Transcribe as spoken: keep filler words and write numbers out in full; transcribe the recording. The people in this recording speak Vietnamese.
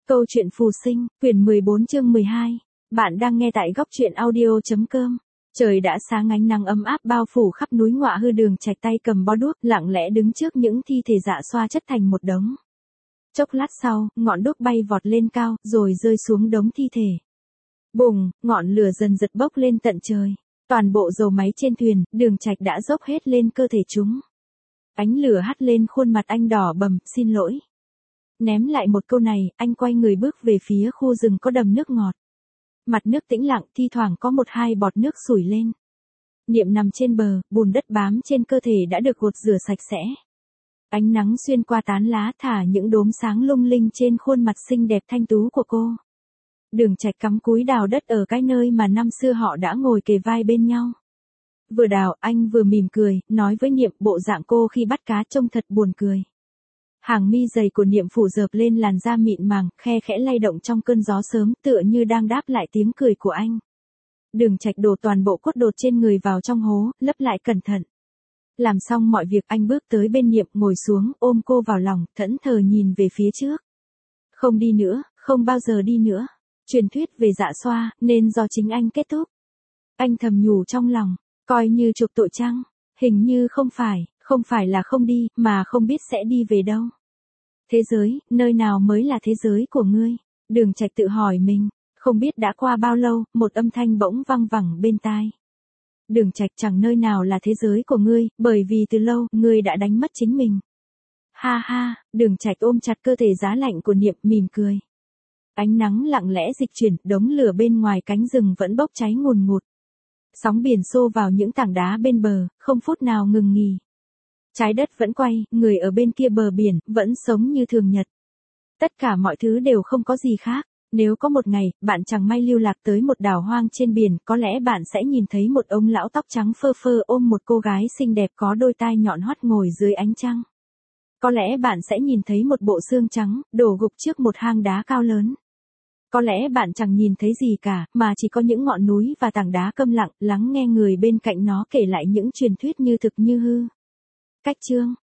Câu chuyện phù sinh, quyển mười bốn chương mười hai. Bạn đang nghe tại góc truyện audio.com. Trời đã sáng, ánh nắng ấm áp bao phủ khắp núi Ngọa Hư. Đường Trạch tay cầm bó đuốc, lặng lẽ đứng trước những thi thể dạ xoa chất thành một đống. Chốc lát sau, ngọn đuốc bay vọt lên cao, rồi rơi xuống đống thi thể. Bùng, ngọn lửa dần dật bốc lên tận trời. Toàn bộ dầu máy trên thuyền, Đường Trạch đã dốc hết lên cơ thể chúng. Ánh lửa hắt lên khuôn mặt anh đỏ bầm, xin lỗi. Ném lại một câu này, anh quay người bước về phía khu rừng có đầm nước ngọt. Mặt nước tĩnh lặng, thi thoảng có một hai bọt nước sủi lên. Niệm nằm trên bờ, bùn đất bám trên cơ thể đã được gột rửa sạch sẽ. Ánh nắng xuyên qua tán lá thả những đốm sáng lung linh trên khuôn mặt xinh đẹp thanh tú của cô. Đường Trạch cắm cúi đào đất ở cái nơi mà năm xưa họ đã ngồi kề vai bên nhau. Vừa đào, anh vừa mỉm cười, nói với Niệm bộ dạng cô khi bắt cá trông thật buồn cười. Hàng mi dày của Niệm phủ dợp lên làn da mịn màng, khe khẽ lay động trong cơn gió sớm, tựa như đang đáp lại tiếng cười của anh. Đường Trạch đổ toàn bộ cốt đột trên người vào trong hố, lấp lại cẩn thận. Làm xong mọi việc, anh bước tới bên Niệm, ngồi xuống, ôm cô vào lòng, thẫn thờ nhìn về phía trước. Không đi nữa, không bao giờ đi nữa. Truyền thuyết về dạ xoa, nên do chính anh kết thúc. Anh thầm nhủ trong lòng, coi như chuộc tội chăng? Hình như không phải, không phải là không đi, mà không biết sẽ đi về đâu. Thế giới, nơi nào mới là thế giới của ngươi? Đường Trạch tự hỏi mình. Không biết đã qua bao lâu, một âm thanh bỗng văng vẳng bên tai. Đường Trạch, chẳng nơi nào là thế giới của ngươi, bởi vì từ lâu, ngươi đã đánh mất chính mình. Ha ha, Đường Trạch ôm chặt cơ thể giá lạnh của Niệm, mỉm cười. Ánh nắng lặng lẽ dịch chuyển, đống lửa bên ngoài cánh rừng vẫn bốc cháy ngùn ngụt. Sóng biển xô vào những tảng đá bên bờ, không phút nào ngừng nghỉ. Trái đất vẫn quay, người ở bên kia bờ biển, vẫn sống như thường nhật. Tất cả mọi thứ đều không có gì khác. Nếu có một ngày, bạn chẳng may lưu lạc tới một đảo hoang trên biển, có lẽ bạn sẽ nhìn thấy một ông lão tóc trắng phơ phơ ôm một cô gái xinh đẹp có đôi tai nhọn hoắt ngồi dưới ánh trăng. Có lẽ bạn sẽ nhìn thấy một bộ xương trắng, đổ gục trước một hang đá cao lớn. Có lẽ bạn chẳng nhìn thấy gì cả, mà chỉ có những ngọn núi và tảng đá câm lặng, lắng nghe người bên cạnh nó kể lại những truyền thuyết như thực như hư. Cách chương